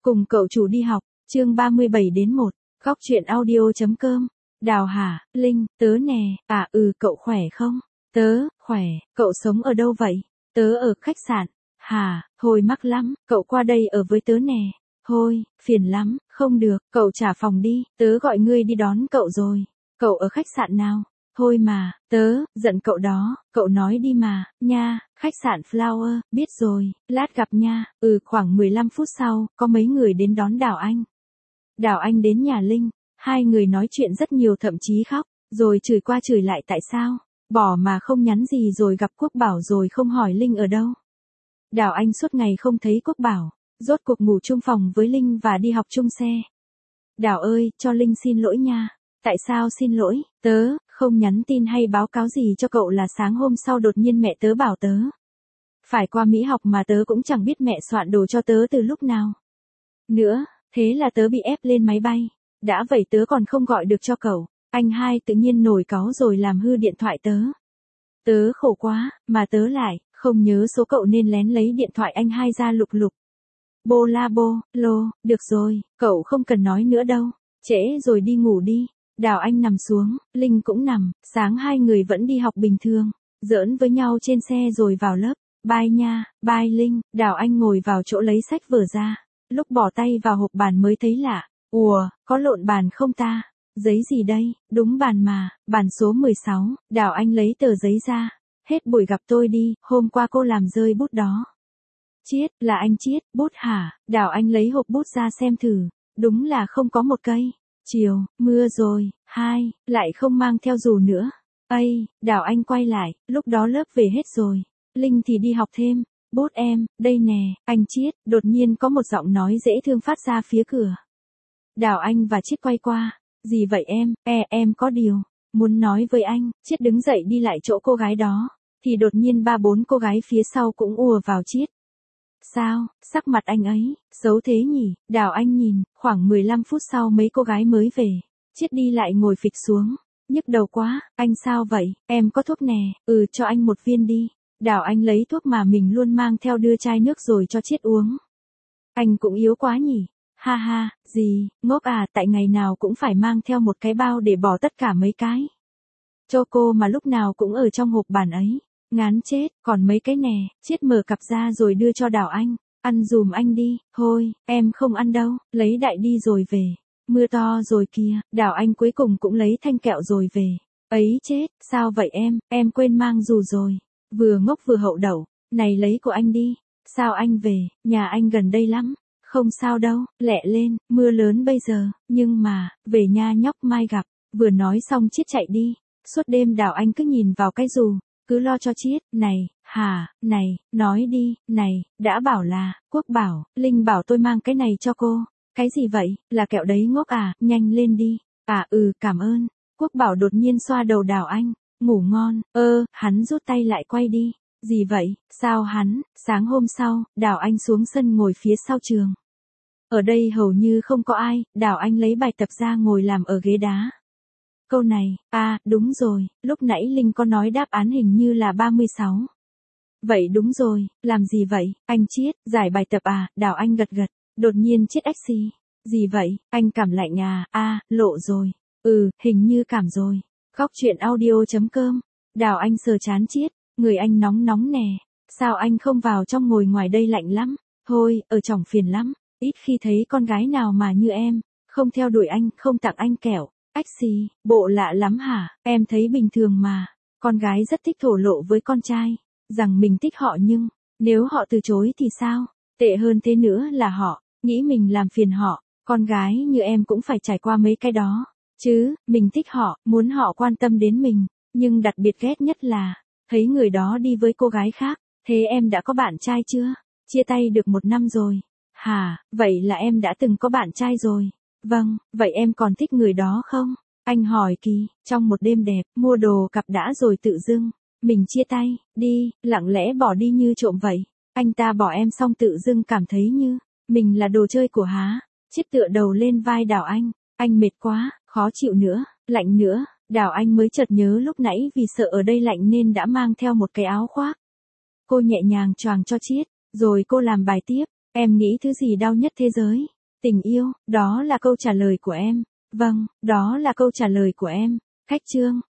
Cùng cậu chủ đi học, chương 37-1, góc truyện audio.com. Đào hả, Linh, tớ nè, cậu khỏe không? Tớ, khỏe, cậu sống ở đâu vậy? Tớ ở khách sạn. Hả, hồi mắc lắm, cậu qua đây ở với tớ nè. Thôi, phiền lắm, không được, cậu trả phòng đi, tớ gọi ngươi đi đón cậu rồi. Cậu ở khách sạn nào? Thôi mà, tớ, giận cậu đó, cậu nói đi mà, nha, khách sạn Flower, biết rồi, lát gặp nha. Khoảng 15 phút sau, có mấy người đến đón Đào Anh. Đào Anh đến nhà Linh, hai người nói chuyện rất nhiều thậm chí khóc, rồi chửi qua chửi lại tại sao, bỏ mà không nhắn gì rồi gặp Quốc Bảo rồi không hỏi Linh ở đâu. Đào Anh suốt ngày không thấy Quốc Bảo, rốt cuộc ngủ chung phòng với Linh và đi học chung xe. Đào ơi, cho Linh xin lỗi nha. Tại sao xin lỗi, tớ, không nhắn tin hay báo cáo gì cho cậu là sáng hôm sau đột nhiên mẹ tớ bảo tớ phải qua Mỹ học mà tớ cũng chẳng biết mẹ soạn đồ cho tớ từ lúc nào. Nữa, thế là tớ bị ép lên máy bay. Đã vậy tớ còn không gọi được cho cậu. Anh hai tự nhiên nổi cáu rồi làm hư điện thoại tớ. Tớ khổ quá, mà tớ lại không nhớ số cậu nên lén lấy điện thoại anh hai ra lục lục. Bô la bô, lô, được rồi, cậu không cần nói nữa đâu. Trễ rồi đi ngủ đi. Đào Anh nằm xuống, Linh cũng nằm, sáng hai người vẫn đi học bình thường, giỡn với nhau trên xe rồi vào lớp. Bye nha, bye Linh. Đào Anh ngồi vào chỗ lấy sách vở ra, lúc bỏ tay vào hộp bàn mới thấy lạ. Ủa, có lộn bàn không ta? Giấy gì đây? Đúng bàn mà, bàn số 16. Đào Anh lấy tờ giấy ra. Hết buổi gặp tôi đi, hôm qua cô làm rơi bút đó. Chiết, là anh Chiết, bút hả? Đào Anh lấy hộp bút ra xem thử, đúng là không có một cây. Chiều, mưa rồi, lại không mang theo dù nữa. Đào Anh quay lại, lúc đó lớp về hết rồi. Linh thì đi học thêm. Bút em, đây nè, anh Chiết. Đột nhiên có một giọng nói dễ thương phát ra phía cửa. Đào Anh và Chiết quay qua. Gì vậy em? Em có điều muốn nói với anh. Chiết đứng dậy đi lại chỗ cô gái đó, thì đột nhiên 3-4 cô gái phía sau cũng ùa vào Chiết. Sao, sắc mặt anh ấy, xấu thế nhỉ? Đào Anh nhìn, khoảng 15 phút sau mấy cô gái mới về. Chiết đi lại ngồi phịch xuống. Nhức đầu quá, anh sao vậy? Em có thuốc nè, cho anh một viên đi. Đào Anh lấy thuốc mà mình luôn mang theo đưa chai nước rồi cho Chiết uống. Anh cũng yếu quá nhỉ? Ha ha, gì, ngốc à, tại ngày nào cũng phải mang theo một cái bao để bỏ tất cả mấy cái cho cô mà lúc nào cũng ở trong hộp bàn ấy. Ngán chết, còn mấy cái nè. Chiết mở cặp ra rồi đưa cho Đào Anh. Ăn dùm anh đi. Thôi, em không ăn đâu, lấy đại đi rồi về. Mưa to rồi kìa. Đào Anh cuối cùng cũng lấy thanh kẹo rồi về. Ấy chết, sao vậy em quên mang dù rồi. Vừa ngốc vừa hậu đậu. Này lấy của anh đi. Sao anh về, nhà anh gần đây lắm. Không sao đâu, lẹ lên, mưa lớn bây giờ, nhưng mà, về nha nhóc mai gặp. Vừa nói xong Chiết chạy đi. Suốt đêm Đào Anh cứ nhìn vào cái dù, cứ lo cho Chiết. Này, nói đi, này, đã bảo là, Quốc bảo, Linh bảo tôi mang cái này cho cô. Cái gì vậy, là kẹo đấy ngốc à, nhanh lên đi. Cảm ơn. Quốc bảo đột nhiên xoa đầu Đào Anh. Ngủ ngon. Hắn rút tay lại quay đi. Gì vậy, sao hắn? Sáng hôm sau, Đào Anh xuống sân ngồi phía sau trường. Ở đây hầu như không có ai. Đào Anh lấy bài tập ra ngồi làm ở ghế đá. Câu này, đúng rồi, lúc nãy Linh có nói đáp án hình như là 36. Vậy đúng rồi, làm gì vậy, anh Chiết, giải bài tập à? Đào Anh gật gật, đột nhiên Chiết ách xì. Gì vậy, anh cảm lạnh à? Lộ rồi. Hình như cảm rồi. Góc truyện audio.com. Đào Anh sờ trán Chiết, người anh nóng nóng nè. Sao anh không vào trong ngồi ngoài đây lạnh lắm? Thôi, ở trong phiền lắm. Ít khi thấy con gái nào mà như em, không theo đuổi anh, không tặng anh kẹo. Ách xì, bộ lạ lắm hả? Em thấy bình thường mà. Con gái rất thích thổ lộ với con trai rằng mình thích họ, nhưng nếu họ từ chối thì sao? Tệ hơn thế nữa là họ nghĩ mình làm phiền họ. Con gái như em cũng phải trải qua mấy cái đó chứ. Mình thích họ, muốn họ quan tâm đến mình, nhưng đặc biệt ghét nhất là thấy người đó đi với cô gái khác. Thế em đã có bạn trai chưa? Chia tay được 1 năm rồi. Hả, vậy là em đã từng có bạn trai rồi. Vâng, vậy em còn thích người đó không? Anh hỏi kỳ. Trong một đêm đẹp, mua đồ cặp đã rồi tự dưng mình chia tay đi, lặng lẽ bỏ đi như trộm vậy. Anh ta bỏ em xong tự dưng cảm thấy như mình là đồ chơi của há. Chiết tựa đầu lên vai Đào Anh. Anh mệt quá, khó chịu nữa, lạnh nữa. Đào Anh mới chợt nhớ lúc nãy vì sợ ở đây lạnh nên đã mang theo một cái áo khoác. Cô nhẹ nhàng choàng cho Chiết, rồi cô làm bài tiếp. Em nghĩ thứ gì đau nhất thế giới? Tình yêu, đó là câu trả lời của em. Vâng, đó là câu trả lời của em. Khách Trương,